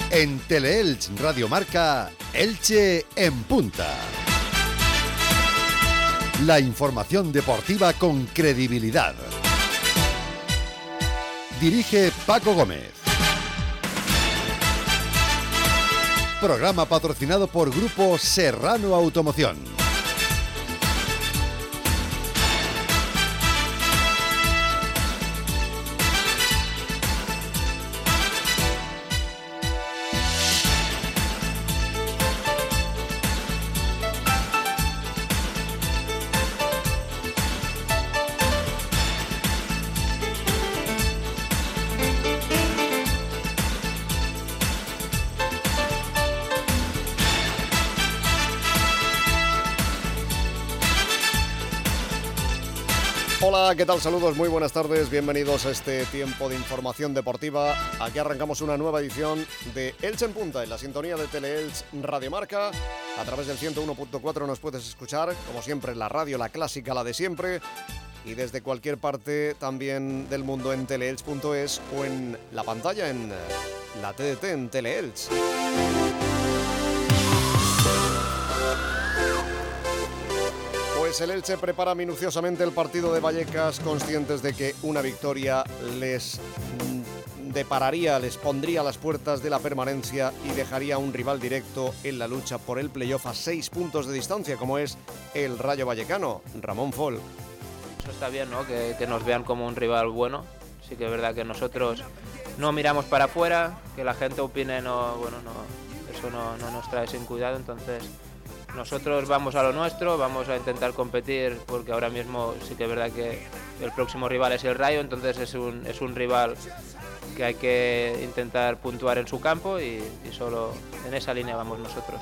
En Teleelch Radio Marca, Elche en punta. La información deportiva con credibilidad. Dirige Paco Gómez. Programa patrocinado por Grupo Serrano Automoción. Hola, ¿qué tal? Saludos, muy buenas tardes, bienvenidos a este tiempo de información deportiva. Aquí arrancamos una nueva edición de Elche en Punta, en la sintonía de Teleelch Radio Marca. A través del 101.4 nos puedes escuchar, como siempre, en la radio, la clásica, la de siempre. Y desde cualquier parte también del mundo en teleelch.es o en la pantalla en la TDT en Teleelch. Pues el Elche prepara minuciosamente el partido de Vallecas, conscientes de que una victoria les depararía, les pondría a las puertas de la permanencia y dejaría a un rival directo en la lucha por el playoff a 6 puntos de distancia, como es el Rayo Vallecano. Ramón Fol. Eso está bien, ¿no? Que nos vean como un rival bueno. Sí que es verdad que nosotros no miramos para afuera, que la gente opine, eso no nos trae sin cuidado, entonces nosotros vamos a lo nuestro, vamos a intentar competir, porque ahora mismo sí que es verdad que el próximo rival es el Rayo, entonces es un rival que hay que intentar puntuar en su campo y solo en esa línea vamos nosotros.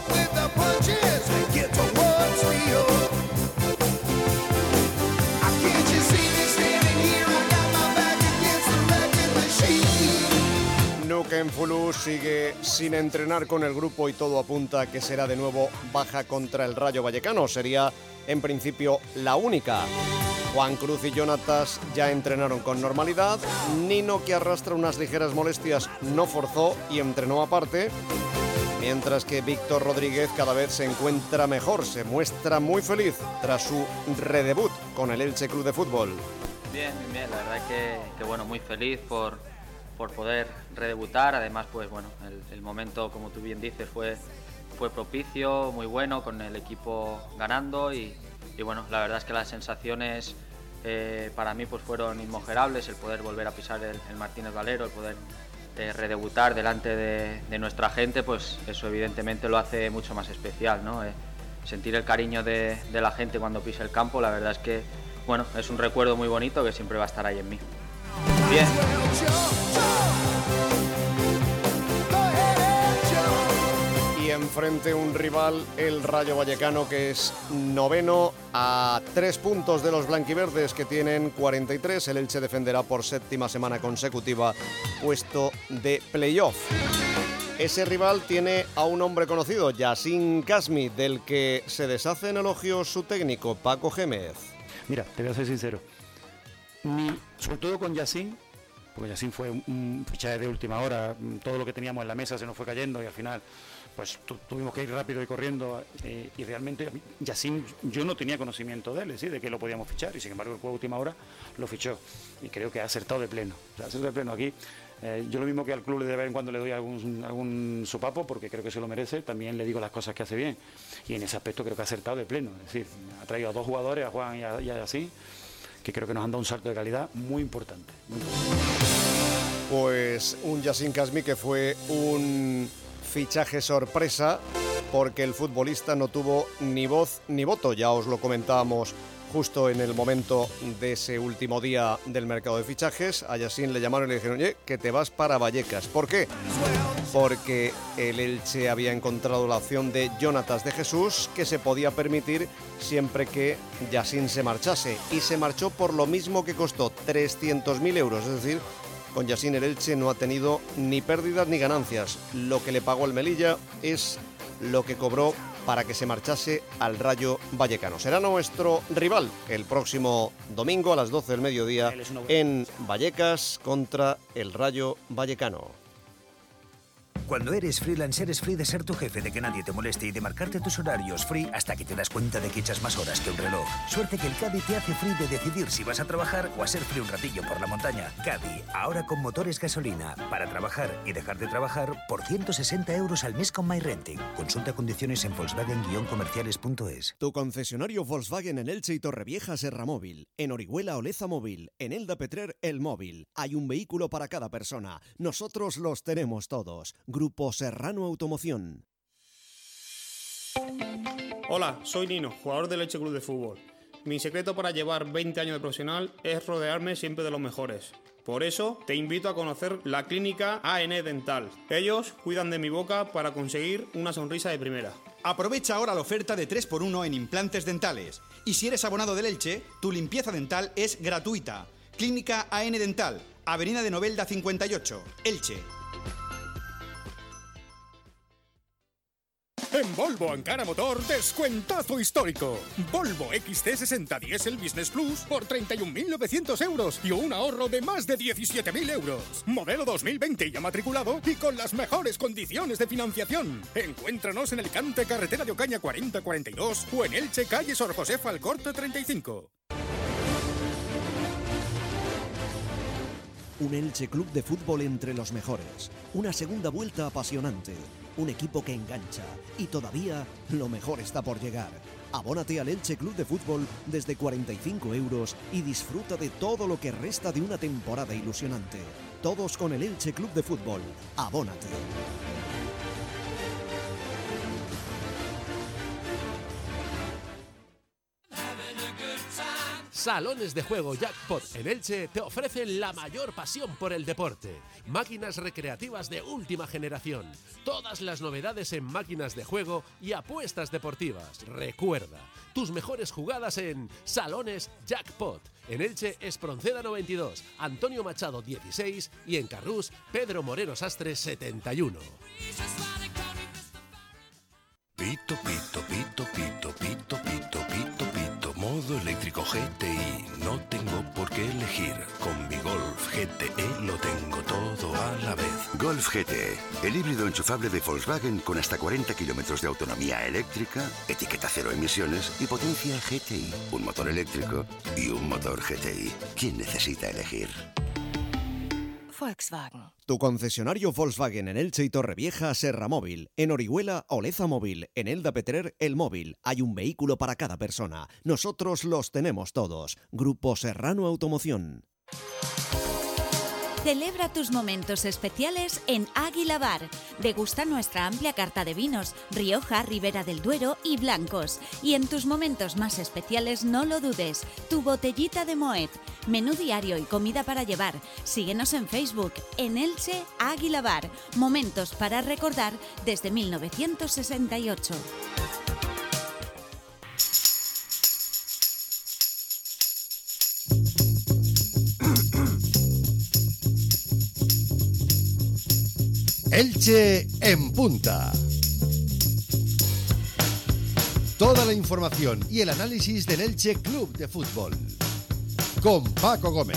Nukenfulu sigue sin entrenar con el grupo y todo apunta a que será de nuevo baja contra el Rayo Vallecano. Sería en principio la única. Juan Cruz y Jonatas ya entrenaron con normalidad. Nino, que arrastra unas ligeras molestias, no forzó y entrenó aparte. Mientras que Víctor Rodríguez cada vez se encuentra mejor, se muestra muy feliz tras su redebut con el Elche Club de Fútbol. Bien, la verdad que bueno, muy feliz por poder redebutar. Además, pues bueno, el momento, como tú bien dices, fue propicio, muy bueno, con el equipo ganando y bueno, la verdad es que las sensaciones para mí pues fueron inmejораbles, el poder volver a pisar el Martínez Valero, el poder redebutar delante de nuestra gente, pues eso evidentemente lo hace mucho más especial, ¿no? Sentir el cariño de la gente cuando pise el campo, la verdad es que bueno, es un recuerdo muy bonito que siempre va a estar ahí en mí. Bien. Y enfrente un rival, el Rayo Vallecano, que es noveno a 3 puntos de los blanquiverdes, que tienen 43. El Elche defenderá por 7ª semana consecutiva puesto de playoff. Ese rival tiene a un hombre conocido, Yassine Kasmi, del que se deshace en elogios su técnico, Paco Gémez. Mira, te voy a ser sincero. Sobre todo con Yassine, porque Yassine fue un fichaje de última hora, todo lo que teníamos en la mesa se nos fue cayendo y al final pues tuvimos que ir rápido y corriendo y realmente Yassine, yo no tenía conocimiento de él, ¿sí? De que lo podíamos fichar y sin embargo el juego de última hora lo fichó y creo que ha acertado de pleno, aquí. Yo lo mismo que al club de vez en cuando le doy algún sopapo porque creo que se lo merece, también le digo las cosas que hace bien y en ese aspecto creo que ha acertado de pleno, es decir, ha traído a 2 jugadores, a Juan y a Yassine, que creo que nos han dado un salto de calidad muy importante. Pues un Yassine Kasmi que fue un fichaje sorpresa porque el futbolista no tuvo ni voz ni voto, ya os lo comentábamos justo en el momento de ese último día del mercado de fichajes. A Yassine le llamaron y le dijeron, oye, que te vas para Vallecas. ¿Por qué? Porque el Elche había encontrado la opción de Jonatas de Jesús, que se podía permitir siempre que Yassine se marchase. Y se marchó por lo mismo que costó, 300.000 euros. Es decir, con Yassine el Elche no ha tenido ni pérdidas ni ganancias. Lo que le pagó el Melilla es lo que cobró para que se marchase al Rayo Vallecano. Será nuestro rival el próximo domingo a las 12 del mediodía en Vallecas contra el Rayo Vallecano. Cuando eres freelance, eres free de ser tu jefe, de que nadie te moleste y de marcarte tus horarios free hasta que te das cuenta de que echas más horas que un reloj. Suerte que el Caddy te hace free de decidir si vas a trabajar o a ser free un ratillo por la montaña. Caddy, ahora con motores gasolina, para trabajar y dejar de trabajar por 160 € al mes con MyRenting. Consulta condiciones en Volkswagen-comerciales.es. Tu concesionario Volkswagen en Elche y Torrevieja Serramóvil, en Orihuela Oleza Móvil, en Elda Petrer El Móvil. Hay un vehículo para cada persona. Nosotros los tenemos todos. Grupo Serrano Automoción. Hola, soy Nino, jugador del Elche Club de Fútbol. Mi secreto para llevar 20 años de profesional es rodearme siempre de los mejores. Por eso te invito a conocer la clínica AN Dental. Ellos cuidan de mi boca para conseguir una sonrisa de primera. Aprovecha ahora la oferta de 3x1 en implantes dentales. Y si eres abonado del Elche, tu limpieza dental es gratuita. Clínica AN Dental, Avenida de Novelda 58, Elche. En Volvo Ankara Motor, descuentazo histórico. Volvo XC60 Diesel Business Plus por 31.900 € y un ahorro de más de 17.000 €. Modelo 2020 ya matriculado y con las mejores condiciones de financiación. Encuéntranos en Alicante, carretera de Ocaña 4042 o en Elche, calle Sor José Falcorta 35. Un Elche Club de Fútbol entre los mejores. Una segunda vuelta apasionante. Un equipo que engancha. Y todavía lo mejor está por llegar. Abónate al Elche Club de Fútbol desde 45 € y disfruta de todo lo que resta de una temporada ilusionante. Todos con el Elche Club de Fútbol. Abónate. Salones de juego Jackpot en Elche te ofrecen la mayor pasión por el deporte. Máquinas recreativas de última generación. Todas las novedades en máquinas de juego y apuestas deportivas. Recuerda, tus mejores jugadas en Salones Jackpot. En Elche, Espronceda 92, Antonio Machado 16 y en Carrús, Pedro Moreno Sastre 71. Pito, pito, pito, pito, pito, pito, pito, pito. Modo eléctrico GTI. No tengo por qué elegir. Con mi Golf GTE lo tengo todo a la vez. Golf GTE, el híbrido enchufable de Volkswagen con hasta 40 kilómetros de autonomía eléctrica, etiqueta cero emisiones y potencia GTI. Un motor eléctrico y un motor GTI. ¿Quién necesita elegir? Volkswagen. Tu concesionario Volkswagen en Elche y Torrevieja Serramóvil, en Orihuela Oleza Móvil, en Elda Petrer El Móvil. Hay un vehículo para cada persona. Nosotros los tenemos todos. Grupo Serrano Automoción. Celebra tus momentos especiales en Águila Bar. Degusta nuestra amplia carta de vinos, Rioja, Ribera del Duero y blancos. Y en tus momentos más especiales no lo dudes, tu botellita de Moet. Menú diario y comida para llevar. Síguenos en Facebook, en Elche Águila Bar. Momentos para recordar desde 1968. Elche en punta. Toda la información y el análisis del Elche Club de Fútbol. Con Paco Gómez.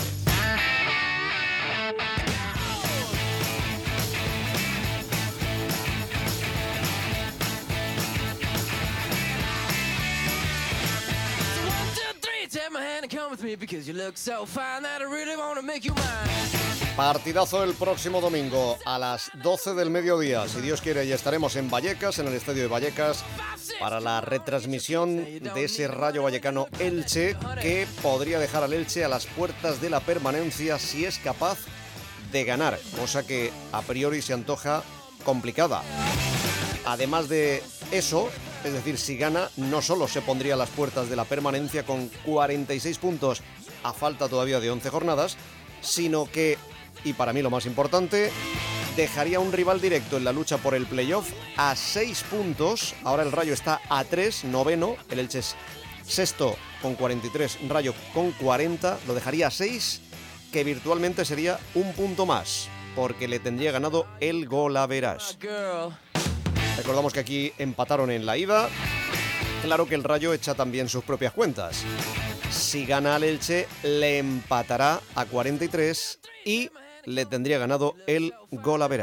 Partidazo el próximo domingo a las 12 del mediodía. Si Dios quiere, ya estaremos en Vallecas, en el estadio de Vallecas, para la retransmisión de ese Rayo Vallecano Elche, que podría dejar al Elche a las puertas de la permanencia si es capaz de ganar, cosa que a priori se antoja complicada. Además de eso, es decir, si gana, no solo se pondría a las puertas de la permanencia con 46 puntos a falta todavía de 11 jornadas, sino que, y para mí lo más importante, dejaría un rival directo en la lucha por el playoff a 6 puntos. Ahora el Rayo está a 3, noveno, el Elche es sexto con 43, Rayo con 40, lo dejaría a 6, que virtualmente sería un punto más, porque le tendría ganado el golaveraje. Recordamos que aquí empataron en la ida. Claro que el Rayo echa también sus propias cuentas. Si gana al Elche, le empatará a 43 y le tendría ganado el golaveraje.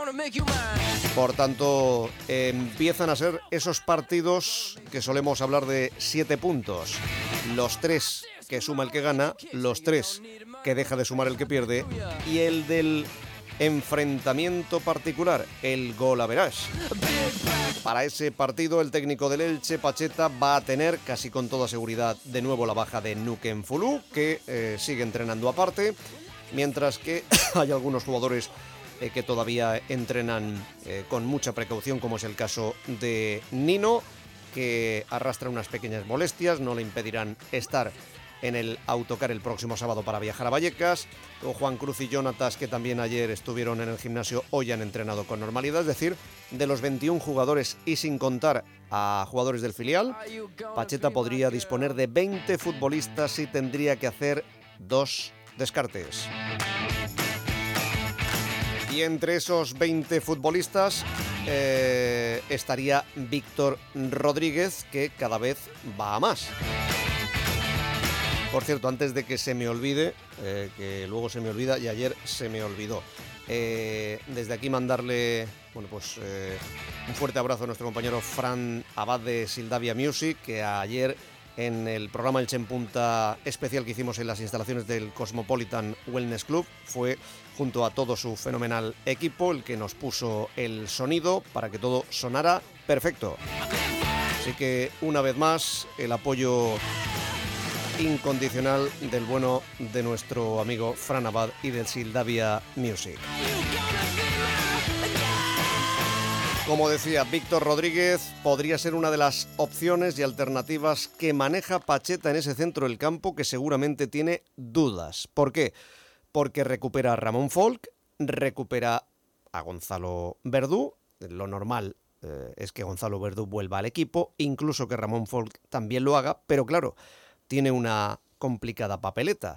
Por tanto, empiezan a ser esos partidos que solemos hablar de 7 puntos. Los 3 que suma el que gana, los 3 que deja de sumar el que pierde y el del enfrentamiento particular, el gol average. Para ese partido, el técnico del Elche, Pacheta, va a tener casi con toda seguridad de nuevo la baja de Nukem Fulu, que sigue entrenando aparte, mientras que hay algunos jugadores que todavía entrenan con mucha precaución, como es el caso de Nino, que arrastra unas pequeñas molestias, no le impedirán estar en el autocar el próximo sábado para viajar a Vallecas. O Juan Cruz y Jonatas, que también ayer estuvieron en el gimnasio, hoy han entrenado con normalidad. Es decir, de los 21 jugadores y sin contar a jugadores del filial, Pacheta podría disponer de 20 futbolistas y tendría que hacer 2 descartes. Y entre esos 20 futbolistas estaría Víctor Rodríguez, que cada vez va a más. Por cierto, antes de que se me olvide, que luego se me olvida y ayer se me olvidó, desde aquí mandarle un fuerte abrazo a nuestro compañero Fran Abad de Sildavia Music, que ayer en el programa Elche en Punta especial que hicimos en las instalaciones del Cosmopolitan Wellness Club fue junto a todo su fenomenal equipo el que nos puso el sonido para que todo sonara perfecto. Así que una vez más el apoyo incondicional del bueno de nuestro amigo Fran Abad y del Sildavia Music. Como decía, Víctor Rodríguez podría ser una de las opciones y alternativas que maneja Pacheta en ese centro del campo, que seguramente tiene dudas. ¿Por qué? Porque recupera a Ramón Folk, recupera a Gonzalo Verdú. Lo normal es que Gonzalo Verdú vuelva al equipo, incluso que Ramón Folk también lo haga, pero claro, tiene una complicada papeleta.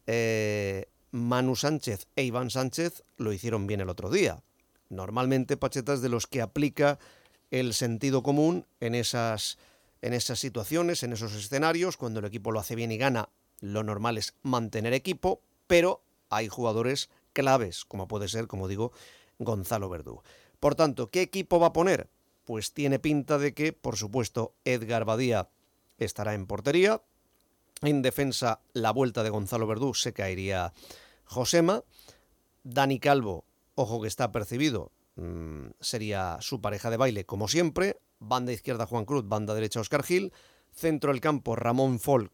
Manu Sánchez e Iván Sánchez lo hicieron bien el otro día. Normalmente Pacheta es de los que aplica el sentido común en esas situaciones, en esos escenarios. Cuando el equipo lo hace bien y gana, lo normal es mantener equipo, pero hay jugadores claves, como puede ser, como digo, Gonzalo Verdú. Por tanto, ¿qué equipo va a poner? Pues tiene pinta de que, por supuesto, Edgar Badía estará en portería. En defensa, la vuelta de Gonzalo Verdú, se caería Josema. Dani Calvo, ojo que está percibido, sería su pareja de baile, como siempre. Banda izquierda Juan Cruz, banda derecha Óscar Gil. Centro del campo Ramón Folk.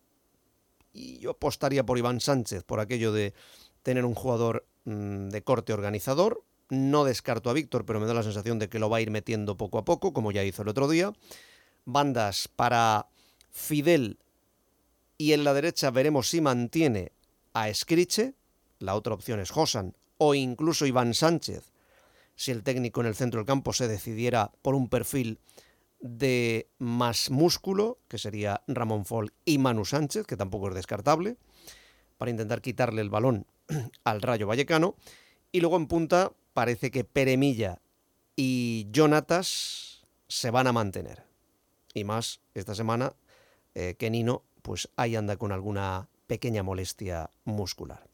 Y yo apostaría por Iván Sánchez, por aquello de tener un jugador de corte organizador. No descarto a Víctor, pero me da la sensación de que lo va a ir metiendo poco a poco, como ya hizo el otro día. Bandas para Fidel, y en la derecha veremos si mantiene a Escriche. La otra opción es Josan o incluso Iván Sánchez, si el técnico en el centro del campo se decidiera por un perfil de más músculo, que sería Ramón Folk y Manu Sánchez, que tampoco es descartable, para intentar quitarle el balón al Rayo Vallecano. Y luego en punta parece que Pere Milla y Jonatas se van a mantener. Y más esta semana que Nino pues ahí anda con alguna pequeña molestia muscular.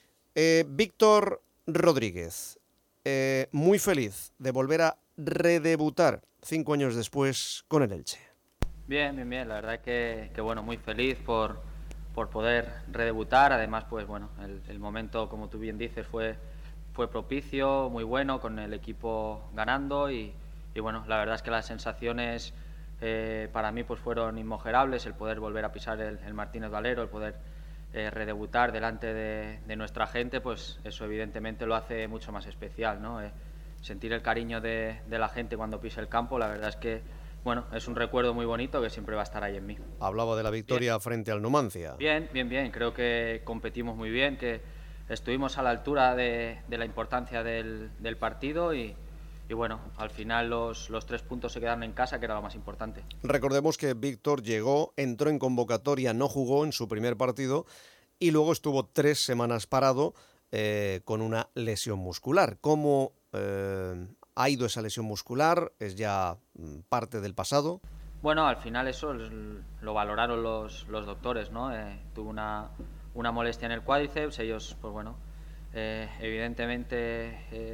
Víctor Rodríguez, muy feliz de volver a redebutar 5 años después con el Elche. Bien, la verdad que bueno, muy feliz por poder redebutar. Además, pues bueno, el momento, como tú bien dices, fue propicio, muy bueno, con el equipo ganando y bueno, la verdad es que las sensaciones para mí pues fueron inmojerables, el poder volver a pisar el Martínez Valero, el poder redebutar delante de nuestra gente, pues eso evidentemente lo hace mucho más especial, ¿no? Sentir el cariño de la gente cuando pise el campo, la verdad es que bueno, es un recuerdo muy bonito que siempre va a estar ahí en mí. Hablaba de la victoria bien. Frente al Numancia. Bien, creo que competimos muy bien, que estuvimos a la altura de la importancia del partido y bueno, al final los 3 puntos se quedaron en casa, que era lo más importante. Recordemos que Víctor entró en convocatoria, no jugó en su primer partido y luego estuvo 3 semanas parado con una lesión muscular. ¿Cómo ha ido esa lesión muscular? ¿Es ya parte del pasado? Bueno, al final eso lo valoraron los doctores, ¿no? Tuvo una molestia en el cuádriceps, ellos, pues bueno, evidentemente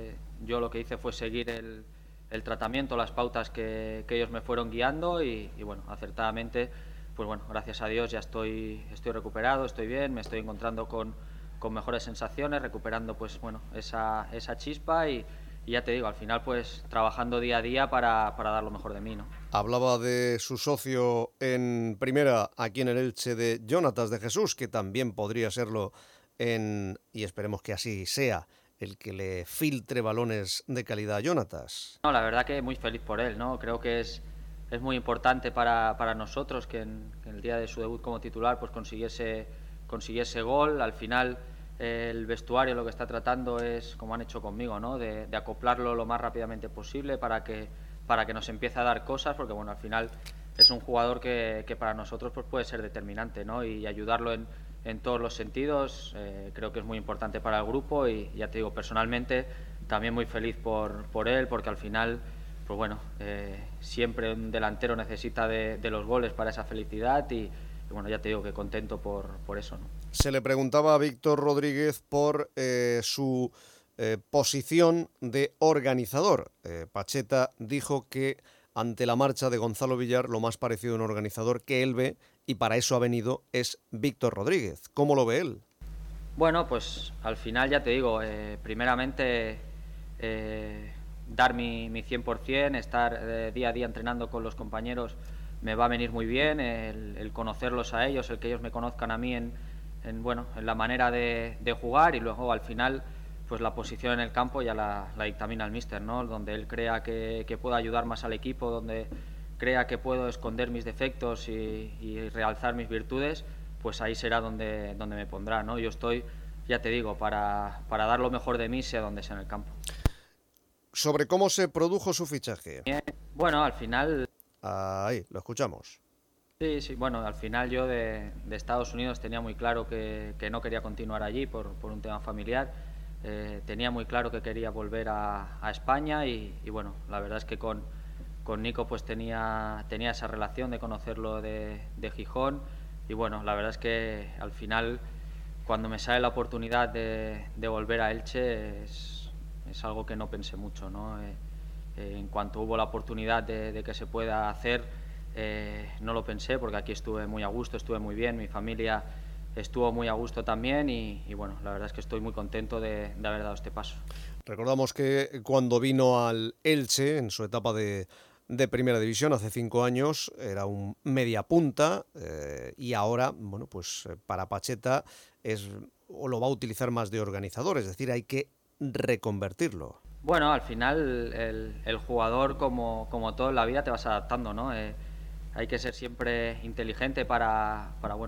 yo lo que hice fue seguir el tratamiento, las pautas que ellos me fueron guiando y bueno, acertadamente, pues bueno, gracias a Dios ya estoy recuperado, estoy bien, me estoy encontrando con mejores sensaciones, recuperando pues bueno, esa chispa y ya te digo, al final pues trabajando día a día para dar lo mejor de mí, ¿no? Hablaba de su socio en primera aquí en el Elche, de Jonatas de Jesús, que también podría serlo y esperemos que así sea, el que le filtre balones de calidad a Jonatas. No, la verdad que muy feliz por él, ¿no? Creo que es muy importante para nosotros que en el día de su debut como titular pues consiguiese gol. Al final el vestuario lo que está tratando es, como han hecho conmigo, ¿no? de acoplarlo lo más rápidamente posible para que nos empiece a dar cosas, porque bueno, al final es un jugador que para nosotros pues puede ser determinante, ¿no? Y ayudarlo en todos los sentidos creo que es muy importante para el grupo y ya te digo, personalmente también muy feliz por él, porque al final pues bueno, siempre un delantero necesita de los goles para esa felicidad y bueno, ya te digo que contento por eso, ¿no? Se le preguntaba a Víctor Rodríguez por su posición de organizador. Pacheta dijo que ante la marcha de Gonzalo Villar lo más parecido a un organizador que él ve, y para eso ha venido, es Víctor Rodríguez. ¿Cómo lo ve él? Bueno, pues al final ya te digo, primeramente dar mi 100%, estar día a día entrenando con los compañeros me va a venir muy bien, el conocerlos a ellos, el que ellos me conozcan a mí en la manera de jugar, y luego al final pues la posición en el campo ya la dictamina el míster, ¿no? Donde él crea que puedo ayudar más al equipo, donde crea que puedo esconder mis defectos y realzar mis virtudes, pues ahí será donde me pondrá, ¿no? Yo estoy, ya te digo, para dar lo mejor de mí, sea donde sea en el campo. Sobre cómo se produjo su fichaje. Bueno, al final... Ahí, lo escuchamos. Sí, bueno, al final yo de Estados Unidos tenía muy claro que no quería continuar allí por un tema familiar. Tenía muy claro que quería volver a España y bueno, la verdad es que con Nico pues tenía esa relación de conocerlo de Gijón y bueno, la verdad es que al final cuando me sale la oportunidad de volver a Elche es algo que no pensé mucho, ¿no? En cuanto hubo la oportunidad de que se pueda hacer, no lo pensé porque aquí estuve muy a gusto, estuve muy bien, mi familia estuvo muy a gusto también y bueno, la verdad es que estoy muy contento de haber dado este paso. Recordamos que cuando vino al Elche en su etapa de Primera División hace 5 años era un mediapunta y ahora, bueno, pues para Pacheta lo va a utilizar más de organizador, es decir, hay que reconvertirlo. Bueno, al final el jugador, como todo en la vida, te vas adaptando, ¿no? Hay que ser siempre inteligente para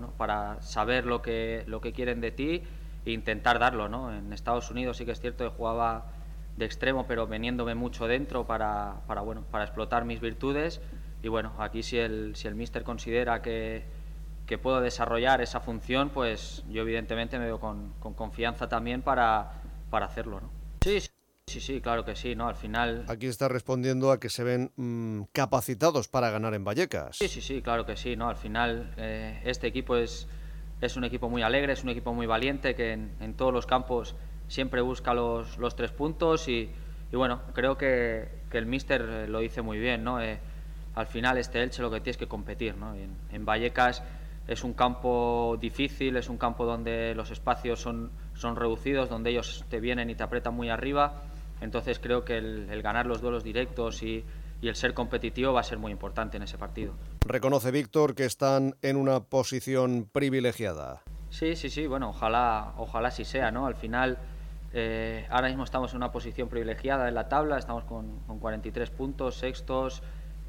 saber lo que quieren de ti e intentar darlo, ¿no? En Estados Unidos sí que es cierto que jugaba de extremo, pero veniéndome mucho dentro para explotar mis virtudes. Y bueno, aquí si el míster considera que puedo desarrollar esa función, pues yo evidentemente me veo con confianza también para hacerlo, ¿no? Sí, claro que sí, ¿no? Al final... Aquí está respondiendo a que se ven capacitados para ganar en Vallecas. Sí, claro que sí, ¿no? Al final este equipo es un equipo muy alegre, es un equipo muy valiente, que en todos los campos siempre busca los 3 puntos y bueno, creo que el míster lo dice muy bien, ¿no? Al final este Elche lo que tiene es que competir, ¿no? En Vallecas es un campo difícil, es un campo donde los espacios son reducidos, donde ellos te vienen y te apretan muy arriba. Entonces creo que el ganar los duelos directos y el ser competitivo va a ser muy importante en ese partido. Reconoce Víctor que están en una posición privilegiada. Sí, bueno, ojalá así sea, ¿no? Al final ahora mismo estamos en una posición privilegiada en la tabla, estamos con 43 puntos, sextos.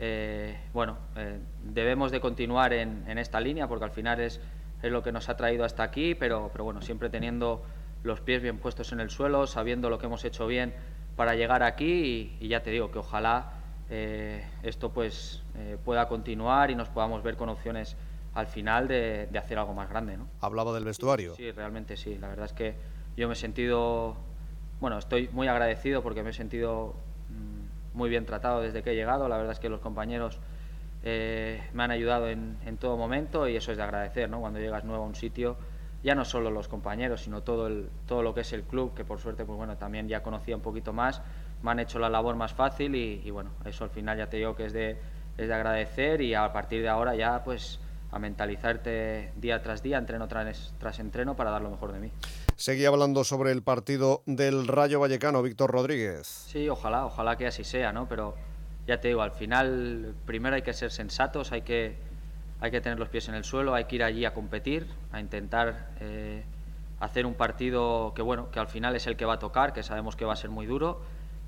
Debemos de continuar en esta línea porque al final es lo que nos ha traído hasta aquí, pero bueno, siempre teniendo los pies bien puestos en el suelo, sabiendo lo que hemos hecho bien para llegar aquí y ya te digo que ojalá esto pues pueda continuar y nos podamos ver con opciones al final de hacer algo más grande, ¿no? Hablaba del vestuario. Sí, realmente sí, la verdad es que yo me he sentido, estoy muy agradecido porque me he sentido muy bien tratado desde que he llegado, la verdad es que los compañeros me han ayudado en todo momento y eso es de agradecer, ¿no? Cuando llegas nuevo a un sitio ya no solo los compañeros, sino todo lo que es el club, que por suerte pues bueno, también ya conocía un poquito más, me han hecho la labor más fácil y bueno, eso al final ya te digo que es de agradecer, y a partir de ahora ya pues a mentalizarte día tras día, entreno tras entreno, para dar lo mejor de mí. Seguía hablando sobre el partido del Rayo Vallecano, Víctor Rodríguez. Sí, ojalá que así sea, ¿no? Pero ya te digo, al final primero hay que ser sensatos, hay que tener los pies en el suelo, hay que ir allí a competir, a intentar hacer un partido que bueno, que al final es el que va a tocar, que sabemos que va a ser muy duro,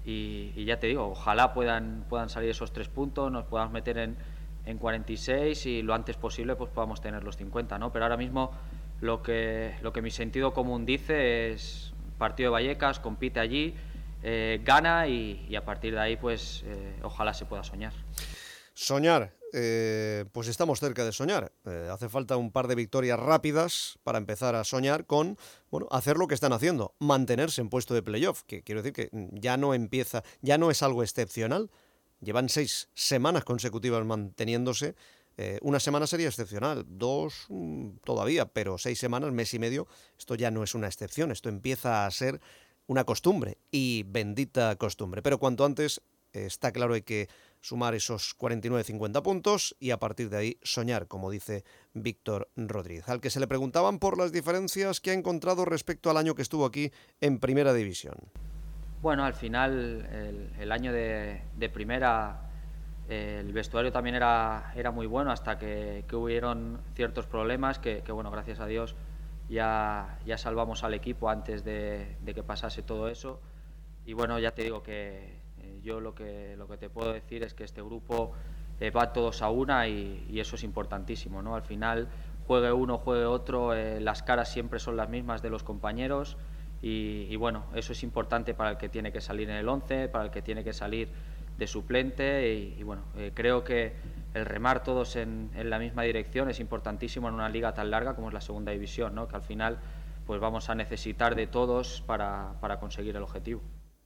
y ya te digo, ojalá puedan salir esos 3 puntos, nos podamos meter en 46 y lo antes posible pues podamos tener los 50, ¿no? Pero ahora mismo lo que mi sentido común dice es partido de Vallecas, compite allí, gana y a partir de ahí pues ojalá se pueda soñar. Soñar, pues estamos cerca de soñar. Hace falta un par de victorias rápidas para empezar a soñar con, bueno, hacer lo que están haciendo, mantenerse en puesto de playoff, que quiero decir que ya no es algo excepcional. Llevan 6 semanas consecutivas manteniéndose. Una semana sería excepcional, 2 todavía, pero 6 semanas, mes y medio, esto ya no es una excepción, esto empieza a ser una costumbre, y bendita costumbre. Pero cuanto antes, está claro, hay que sumar esos 49-50 puntos y a partir de ahí soñar, como dice Víctor Rodríguez, al que se le preguntaban por las diferencias que ha encontrado respecto al año que estuvo aquí en Primera División. Bueno, al final el año de primera, el vestuario también era muy bueno, hasta que hubieron ciertos problemas que bueno, gracias a Dios ya salvamos al equipo antes de que pasase todo eso. Y bueno, ya te digo que yo lo que te puedo decir es que este grupo va todos a una y eso es importantísimo, ¿no? Al final, juegue uno, juegue otro, las caras siempre son las mismas de los compañeros. Y bueno, eso es importante para el que tiene que salir en el 11, para el que tiene que salir de suplente y bueno, creo que el remar todos en la misma dirección es importantísimo en una liga tan larga como es la Segunda División, ¿no? Que al final pues vamos a necesitar de todos para conseguir el objetivo.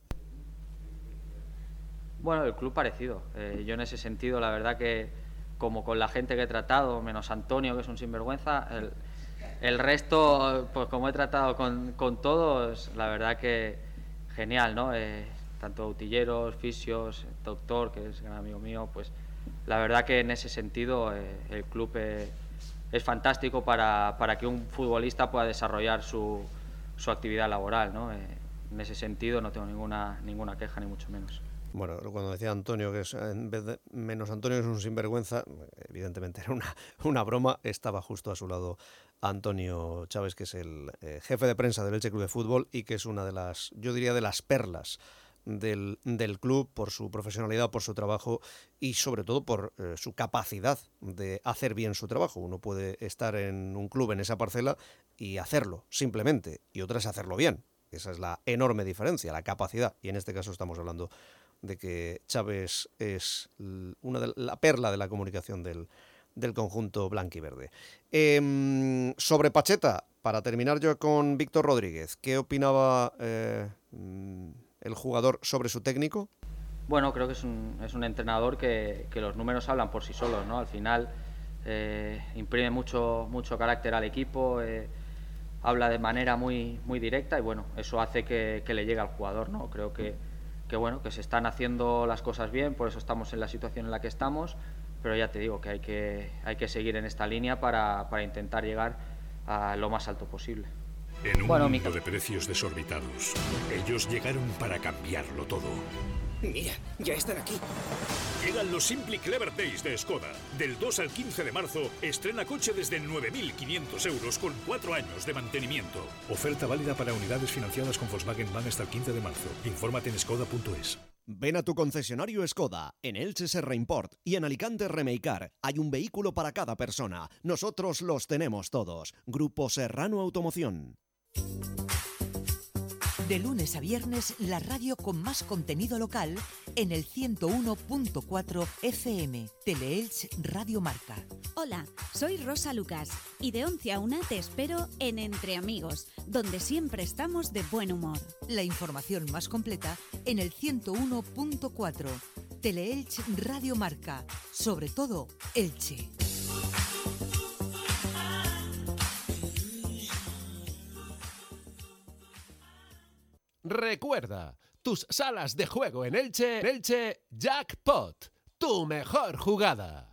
Bueno, el club parecido. Yo en ese sentido, la verdad que como con la gente que he tratado, menos Antonio, que es un sinvergüenza, el resto, pues como he tratado con todos, la verdad que genial, ¿no? Tanto utilleros, fisios, doctor, que es gran amigo mío, pues la verdad que en ese sentido el club es fantástico para que un futbolista pueda desarrollar su actividad laboral, ¿no? En ese sentido no tengo ninguna queja, ni mucho menos. Bueno, cuando decía Antonio que es, en vez de menos Antonio es un sinvergüenza, evidentemente era una broma. Estaba justo a su lado Antonio Chávez, que es el jefe de prensa del Elche Club de Fútbol y que es una de las, yo diría, de las perlas del club por su profesionalidad, por su trabajo y sobre todo por su capacidad de hacer bien su trabajo. Uno puede estar en un club en esa parcela y hacerlo simplemente, y otra es hacerlo bien. Esa es la enorme diferencia, la capacidad. Y en este caso estamos hablando de que Chávez es la perla de la comunicación del conjunto blanquiverde. Sobre Pacheta, para terminar yo con Víctor Rodríguez, ¿qué opinaba el jugador sobre su técnico? Bueno, creo que es un entrenador que los números hablan por sí solos, ¿no? Al final imprime mucho carácter al equipo, habla de manera muy directa y bueno, eso hace que le llegue al jugador, ¿no? Creo que bueno, que se están haciendo las cosas bien, por eso estamos en la situación en la que estamos, pero ya te digo que hay que seguir en esta línea para intentar llegar a lo más alto posible. En un mundo de precios desorbitados, ellos llegaron para cambiarlo todo. Mira, ya están aquí. Llegan los Simply Clever Days de Skoda. Del 2 al 15 de marzo, estrena coche desde 9.500 euros con 4 años de mantenimiento. Oferta válida para unidades financiadas con Volkswagen Bank hasta el 15 de marzo. Infórmate en skoda.es. Ven a tu concesionario Skoda, en Elche Serra Import y en Alicante Remeicar. Hay un vehículo para cada persona. Nosotros los tenemos todos. Grupo Serrano Automoción. De lunes a viernes, la radio con más contenido local en el 101.4 FM, Teleelch Radio Marca. Hola, soy Rosa Lucas y de 11 a 1 te espero en Entre Amigos, donde siempre estamos de buen humor. La información más completa en el 101.4, Teleelch Radio Marca, sobre todo Elche. Recuerda, tus salas de juego en Elche Jackpot, tu mejor jugada.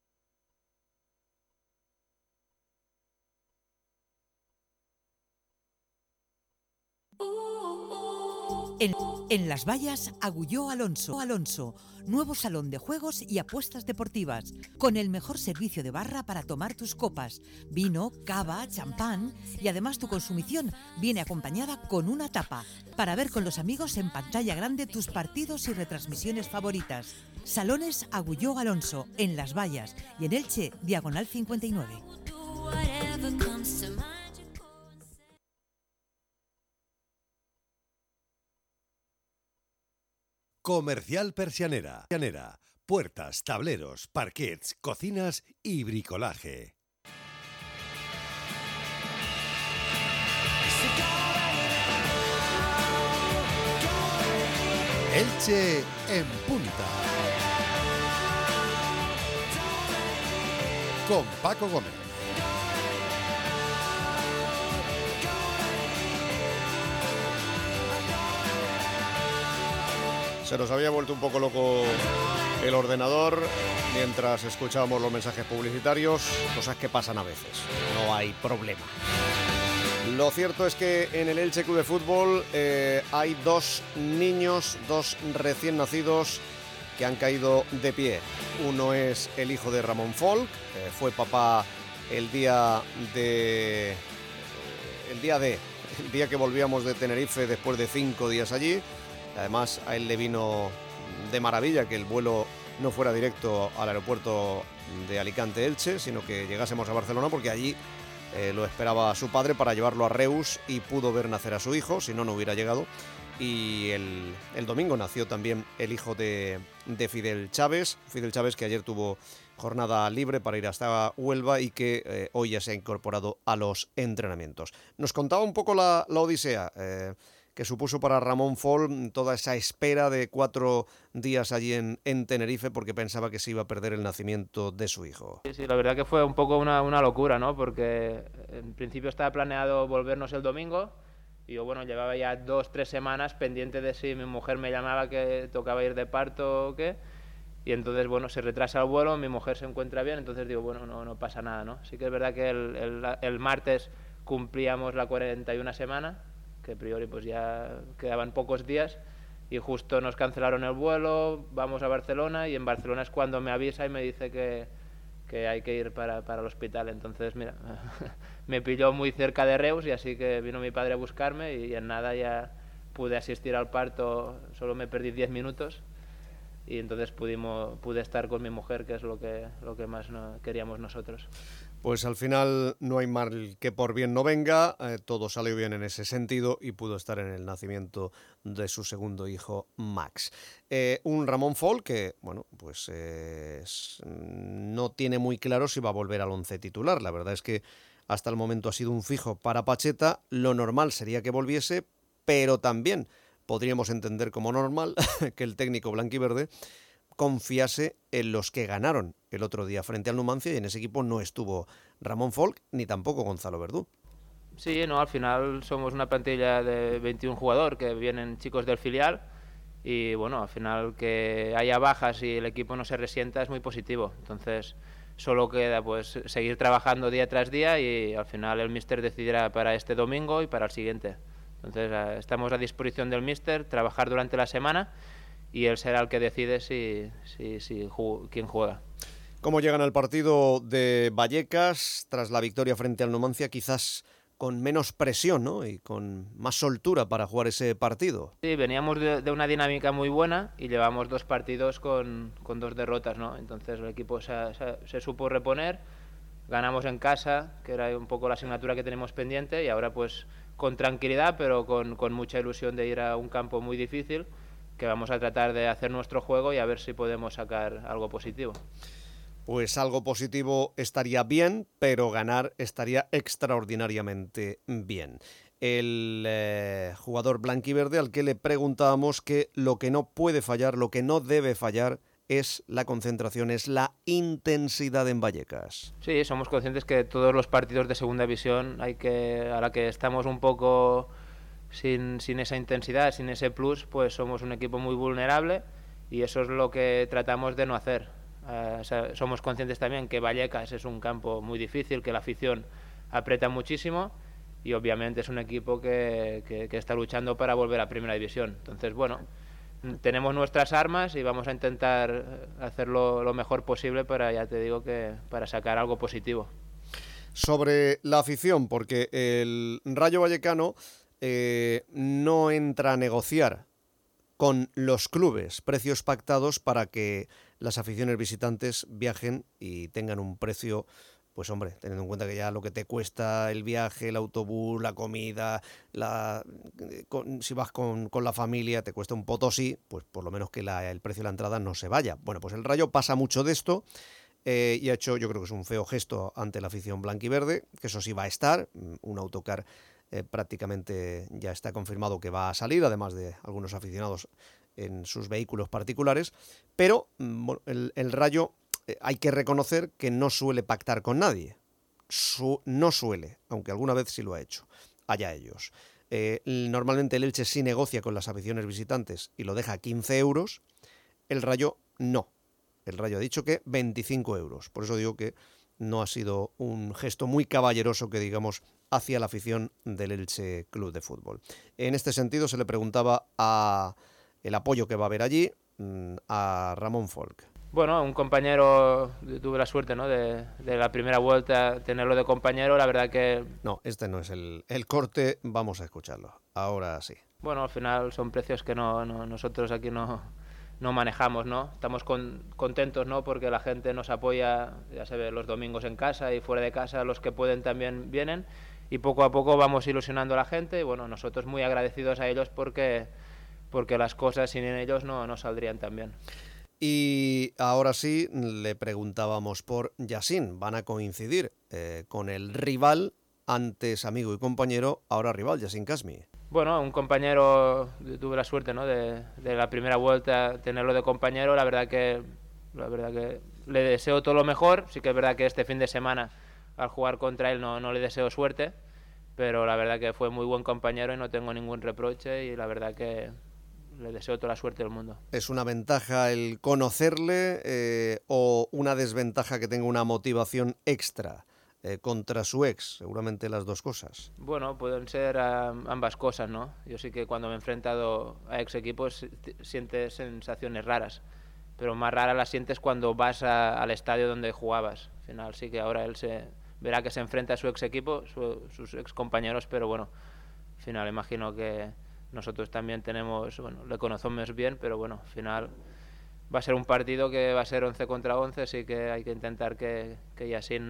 En Las Vallas, Agulló Alonso, nuevo salón de juegos y apuestas deportivas, con el mejor servicio de barra para tomar tus copas, vino, cava, champán, y además tu consumición viene acompañada con una tapa, para ver con los amigos en pantalla grande tus partidos y retransmisiones favoritas. Salones Agulló Alonso, en Las Vallas y en Elche, diagonal 59. Comercial Persianera. Puertas, tableros, parquets, cocinas y bricolaje. Elche en punta. Con Paco Gómez. Se nos había vuelto un poco loco el ordenador mientras escuchábamos los mensajes publicitarios, cosas que pasan a veces, no hay problema. Lo cierto es que en el Elche Club de Fútbol hay dos niños, dos recién nacidos que han caído de pie. Uno es el hijo de Ramón Folk, fue papá el día que volvíamos de Tenerife después de 5 días allí. Además, a él le vino de maravilla que el vuelo no fuera directo al aeropuerto de Alicante-Elche, sino que llegásemos a Barcelona, porque allí lo esperaba su padre para llevarlo a Reus y pudo ver nacer a su hijo, si no, no hubiera llegado. Y el domingo nació también el hijo de Fidel Chávez, que ayer tuvo jornada libre para ir hasta Huelva y que hoy ya se ha incorporado a los entrenamientos. Nos contaba un poco la odisea que supuso para Ramón Folk toda esa espera de 4 días allí en Tenerife, porque pensaba que se iba a perder el nacimiento de su hijo. Sí, la verdad que fue un poco una locura, ¿no? Porque en principio estaba planeado volvernos el domingo y yo, bueno, llevaba ya 2-3 semanas pendiente de si mi mujer me llamaba que tocaba ir de parto o qué. Y entonces, bueno, se retrasa el vuelo, mi mujer se encuentra bien, entonces digo, bueno, no pasa nada, ¿no? Sí que es verdad que el martes cumplíamos la 41 semana, que a priori pues ya quedaban pocos días, y justo nos cancelaron el vuelo, vamos a Barcelona, y en Barcelona es cuando me avisa y me dice que hay que ir para el hospital. Entonces, mira, me pilló muy cerca de Reus, y así que vino mi padre a buscarme y en nada ya pude asistir al parto, solo me perdí 10 minutos, y entonces pude estar con mi mujer, que es lo que más queríamos nosotros. Pues al final no hay mal que por bien no venga, todo salió bien en ese sentido y pudo estar en el nacimiento de su segundo hijo, Max. Un Ramón Folk que, bueno, pues no tiene muy claro si va a volver al once titular. La verdad es que hasta el momento ha sido un fijo para Pacheta. Lo normal sería que volviese, pero también podríamos entender como normal que el técnico blanquiverde confiase en los que ganaron el otro día frente al Numancia, y en ese equipo no estuvo Ramón Folk ni tampoco Gonzalo Verdú. Sí, no, al final somos una plantilla de 21 jugadores que vienen chicos del filial, y bueno, al final que haya bajas y el equipo no se resienta es muy positivo. Entonces solo queda pues seguir trabajando día tras día, y al final el míster decidirá para este domingo y para el siguiente. Entonces estamos a disposición del míster, trabajar durante la semana, y él será el que decide quién juega. ¿Cómo llegan al partido de Vallecas tras la victoria frente al Numancia? Quizás con menos presión, ¿no? Y con más soltura para jugar ese partido. Sí, veníamos de una dinámica muy buena y llevamos 2 partidos con 2 derrotas, ¿no? Entonces el equipo se supo reponer, ganamos en casa, que era un poco la asignatura que tenemos pendiente, y ahora pues con tranquilidad, pero con mucha ilusión de ir a un campo muy difícil, que vamos a tratar de hacer nuestro juego y a ver si podemos sacar algo positivo. Pues algo positivo estaría bien, pero ganar estaría extraordinariamente bien. El jugador blanquiverde al que le preguntábamos que lo que no puede fallar, lo que no debe fallar, es la concentración, es la intensidad en Vallecas. Sí, somos conscientes que todos los partidos de segunda división a la que estamos un poco sin esa intensidad, sin ese plus, pues somos un equipo muy vulnerable y eso es lo que tratamos de no hacer. O sea, somos conscientes también que Vallecas es un campo muy difícil, que la afición aprieta muchísimo y obviamente es un equipo que está luchando para volver a Primera División. Entonces, bueno, tenemos nuestras armas y vamos a intentar hacerlo lo mejor posible para, ya te digo, que para sacar algo positivo. Sobre la afición, porque el Rayo Vallecano no entra a negociar con los clubes precios pactados para que las aficiones visitantes viajen y tengan un precio, pues hombre, teniendo en cuenta que ya lo que te cuesta el viaje, el autobús, la comida, si vas con la familia te cuesta un potosí, pues por lo menos que el precio de la entrada no se vaya. Bueno, pues el Rayo pasa mucho de esto y ha hecho, yo creo que es un feo gesto ante la afición blanquiverde, que eso sí va a estar, un autocar prácticamente ya está confirmado que va a salir, además de algunos aficionados en sus vehículos particulares, pero bueno, el Rayo hay que reconocer que no suele pactar con nadie, no suele, aunque alguna vez sí lo ha hecho, allá ellos. Normalmente el Elche sí negocia con las aficiones visitantes y lo deja a 15 euros, el Rayo no, el Rayo ha dicho que 25 euros, por eso digo que no ha sido un gesto muy caballeroso que digamos hacia la afición del Elche Club de Fútbol. En este sentido se le preguntaba el apoyo que va a haber allí a Ramón Folk. Bueno, un compañero, tuve la suerte, ¿no?, de la primera vuelta tenerlo de compañero, la verdad que... No, este no es el corte, vamos a escucharlo, ahora sí. Bueno, al final son precios que nosotros aquí no manejamos, ¿no? Estamos contentos, ¿no?, porque la gente nos apoya, ya se ve, los domingos en casa y fuera de casa, los que pueden también vienen, y poco a poco vamos ilusionando a la gente, y bueno, nosotros muy agradecidos a ellos porque las cosas sin ellos no saldrían tan bien. Y ahora sí, le preguntábamos por Yacine. Van a coincidir con el rival, antes amigo y compañero, ahora rival, Yacine Kasmi. Bueno, un compañero, tuve la suerte, ¿no?, de la primera vuelta tenerlo de compañero. La verdad que le deseo todo lo mejor. Sí que es verdad que este fin de semana, al jugar contra él, no le deseo suerte. Pero la verdad que fue muy buen compañero y no tengo ningún reproche. Y la verdad que le deseo toda la suerte del mundo. ¿Es una ventaja el conocerle o una desventaja que tenga una motivación extra contra su ex? Seguramente las dos cosas. Bueno, pueden ser ambas cosas, ¿no? Yo sí que cuando me he enfrentado a ex equipos sientes sensaciones raras, pero más raras las sientes cuando vas al estadio donde jugabas. Al final sí que ahora él verá que se enfrenta a su ex equipo, sus ex compañeros, pero bueno, al final imagino que nosotros también le conocemos bien, pero bueno, al final va a ser un partido que va a ser 11 contra 11, así que hay que intentar que Yacine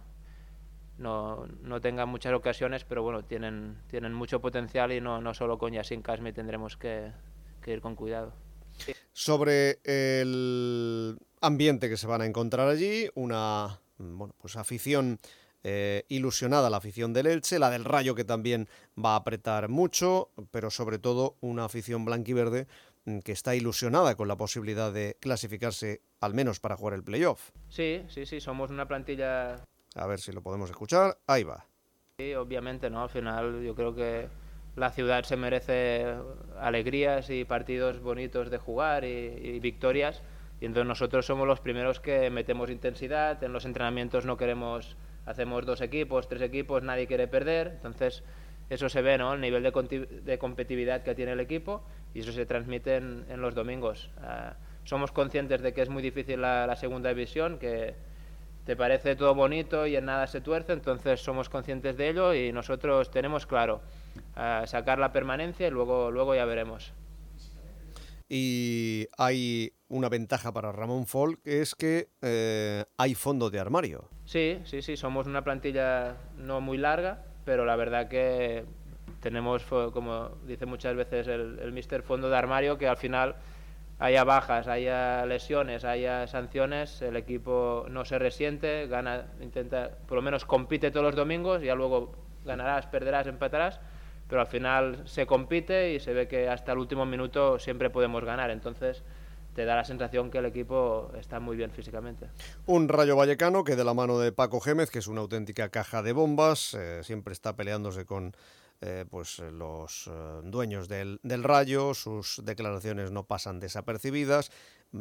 no tenga muchas ocasiones, pero bueno, tienen mucho potencial y no solo con Yacine Kasmi tendremos que ir con cuidado. Sobre el ambiente que se van a encontrar allí, una pues afición ilusionada, la afición del Elche, la del Rayo que también va a apretar mucho, pero sobre todo una afición blanquiverde que está ilusionada con la posibilidad de clasificarse al menos para jugar el playoff. Sí, somos una plantilla... A ver si lo podemos escuchar, ahí va. Sí, obviamente, ¿no? Al final yo creo que la ciudad se merece alegrías y partidos bonitos de jugar y victorias, y entonces nosotros somos los primeros que metemos intensidad, en los entrenamientos hacemos 2 equipos, 3 equipos, nadie quiere perder, entonces eso se ve, ¿no?, el nivel de competitividad que tiene el equipo, y eso se transmite en los domingos. Somos conscientes de que es muy difícil la segunda división, que te parece todo bonito y en nada se tuerce, entonces somos conscientes de ello y nosotros tenemos claro sacar la permanencia y luego ya veremos. Y hay una ventaja para Ramón Folk, que es que hay fondo de armario. Sí, somos una plantilla no muy larga, pero la verdad que tenemos, como dice muchas veces el míster, fondo de armario, que al final haya bajas, haya lesiones, haya sanciones, el equipo no se resiente, gana, intenta, por lo menos compite todos los domingos, ya luego ganarás, perderás, empatarás, pero al final se compite y se ve que hasta el último minuto siempre podemos ganar, entonces te da la sensación que el equipo está muy bien físicamente. Un Rayo Vallecano que de la mano de Paco Gémez, que es una auténtica caja de bombas, siempre está peleándose con pues los dueños del Rayo, sus declaraciones no pasan desapercibidas.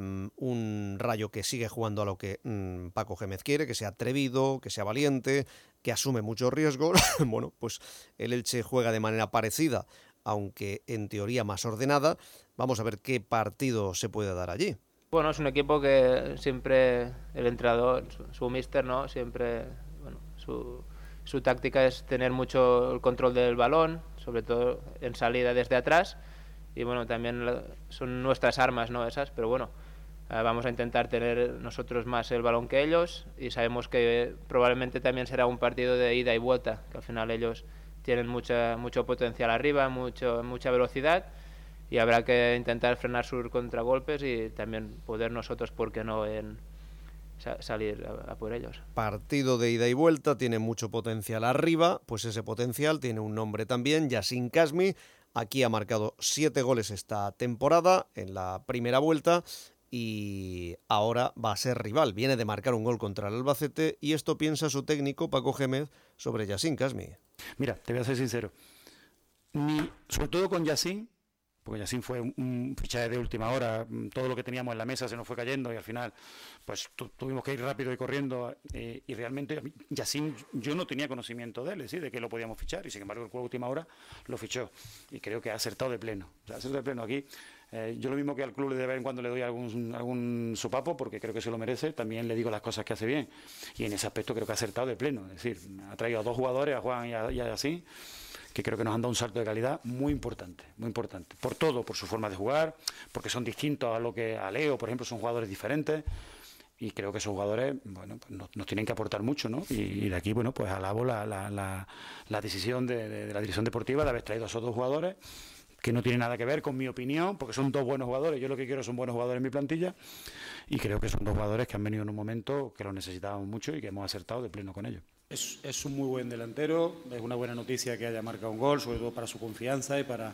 Un Rayo que sigue jugando a lo que Paco Gémez quiere, que sea atrevido, que sea valiente, que asume muchos riesgos. Bueno, pues el Elche juega de manera parecida, aunque en teoría más ordenada. Vamos a ver qué partido se puede dar allí. Bueno, es un equipo que siempre el entrenador, su míster, ¿no? Siempre, bueno, su táctica es tener mucho el control del balón, sobre todo en salida desde atrás, y bueno, también son nuestras armas, ¿no? Esas, pero bueno, vamos a intentar tener nosotros más el balón que ellos, y sabemos que probablemente también será un partido de ida y vuelta, que al final ellos tienen mucho potencial arriba, mucha velocidad, y habrá que intentar frenar sus contragolpes y también poder nosotros, ¿por qué no?, salir a por ellos. Partido de ida y vuelta, tiene mucho potencial arriba, pues ese potencial tiene un nombre también, Yacine Kasmi. Aquí ha marcado 7 goles esta temporada en la primera vuelta y ahora va a ser rival. Viene de marcar un gol contra el Albacete y esto piensa su técnico Paco Gémez sobre Yacine Kasmi. Mira, te voy a ser sincero, sobre todo con Yacine, porque Yacine fue un fichaje de última hora, todo lo que teníamos en la mesa se nos fue cayendo y al final pues tuvimos que ir rápido y corriendo, y realmente Yacine, yo no tenía conocimiento de él, es decir, de que lo podíamos fichar, y sin embargo el juego de última hora lo fichó y creo que ha acertado de pleno. O sea, ha acertado de pleno aquí. Yo lo mismo que al club de vez en cuando le doy algún sopapo porque creo que se lo merece, también le digo las cosas que hace bien, y en ese aspecto creo que ha acertado de pleno, es decir, ha traído a 2 jugadores, a Juan y a Yacine, que creo que nos han dado un salto de calidad muy importante, por todo, por su forma de jugar, porque son distintos a Leo, por ejemplo, son jugadores diferentes, y creo que esos jugadores, bueno, pues nos tienen que aportar mucho, ¿no? Y de aquí, bueno, pues alabo la decisión de la dirección deportiva de haber traído a esos 2 jugadores, que no tiene nada que ver con mi opinión, porque son 2 buenos jugadores, yo lo que quiero son buenos jugadores en mi plantilla, y creo que son 2 jugadores que han venido en un momento que los necesitábamos mucho y que hemos acertado de pleno con ellos. Es un muy buen delantero, es una buena noticia que haya marcado un gol, sobre todo para su confianza y para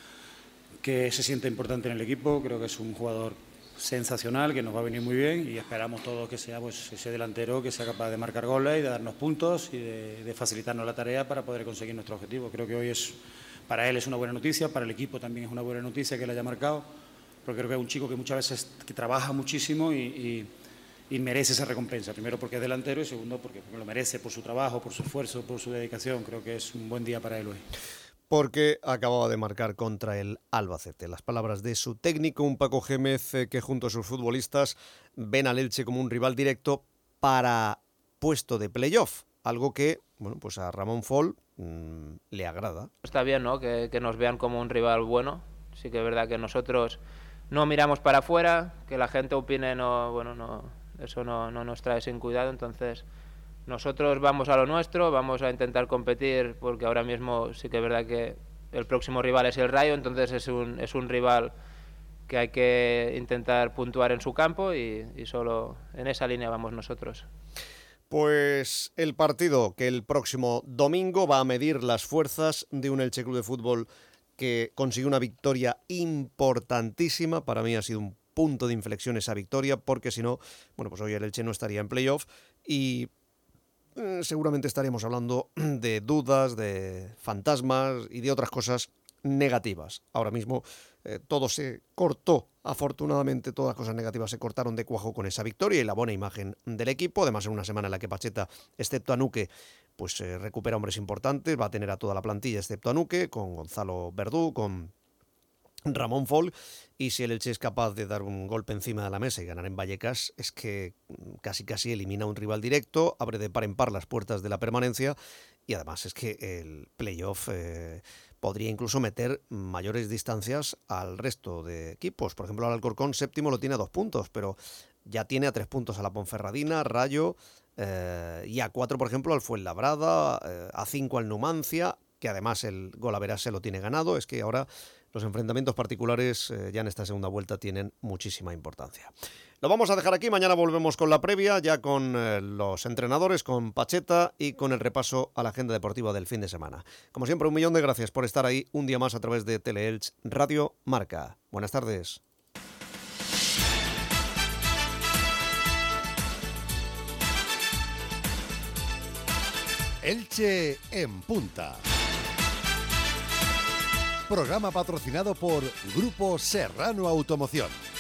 que se sienta importante en el equipo. Creo que es un jugador sensacional, que nos va a venir muy bien, y esperamos todos que sea pues ese delantero que sea capaz de marcar goles y de darnos puntos y de facilitarnos la tarea para poder conseguir nuestro objetivo. Creo que hoy para él es una buena noticia, para el equipo también es una buena noticia que él haya marcado, porque creo que es un chico que muchas veces que trabaja muchísimo y merece esa recompensa, primero porque es delantero y segundo porque lo merece por su trabajo, por su esfuerzo, por su dedicación. Creo que es un buen día para él hoy. Porque acababa de marcar contra el Albacete. Las palabras de su técnico, un Paco Gémez que junto a sus futbolistas ven al Elche como un rival directo para puesto de playoff, algo que, bueno, pues a Ramón Folch le agrada. Está bien, ¿no?, que nos vean como un rival bueno. Sí que es verdad que nosotros no miramos para afuera, que la gente opine, eso no nos trae sin cuidado, entonces nosotros vamos a lo nuestro, vamos a intentar competir, porque ahora mismo sí que es verdad que el próximo rival es el Rayo, entonces es un rival que hay que intentar puntuar en su campo y solo en esa línea vamos nosotros. Pues el partido que el próximo domingo va a medir las fuerzas de un Elche Club de Fútbol que consiguió una victoria importantísima. Para mí ha sido un punto de inflexión esa victoria, porque si no, bueno, pues hoy el Elche no estaría en playoff y seguramente estaríamos hablando de dudas, de fantasmas y de otras cosas negativas. Ahora mismo todo se cortó, afortunadamente todas las cosas negativas se cortaron de cuajo con esa victoria y la buena imagen del equipo, además en una semana en la que Pacheta, excepto a Nuque, pues recupera hombres importantes, va a tener a toda la plantilla excepto a Nuque, con Gonzalo Verdú, con Ramón Folch, y si el Elche es capaz de dar un golpe encima de la mesa y ganar en Vallecas, es que casi elimina a un rival directo, abre de par en par las puertas de la permanencia, y además es que el playoff podría incluso meter mayores distancias al resto de equipos. Por ejemplo, el Alcorcón séptimo lo tiene a 2 puntos, pero ya tiene a 3 puntos a la Ponferradina, Rayo, y a 4, por ejemplo, al Fuenlabrada, a 5 al Numancia, que además el Golaveras se lo tiene ganado. Es que ahora los enfrentamientos particulares ya en esta segunda vuelta tienen muchísima importancia. Lo vamos a dejar aquí, mañana volvemos con la previa, ya con los entrenadores, con Pacheta y con el repaso a la agenda deportiva del fin de semana. Como siempre, 1.000.000 de gracias por estar ahí un día más a través de Teleelch Radio Marca. Buenas tardes. Elche en punta. Programa patrocinado por Grupo Serrano Automoción.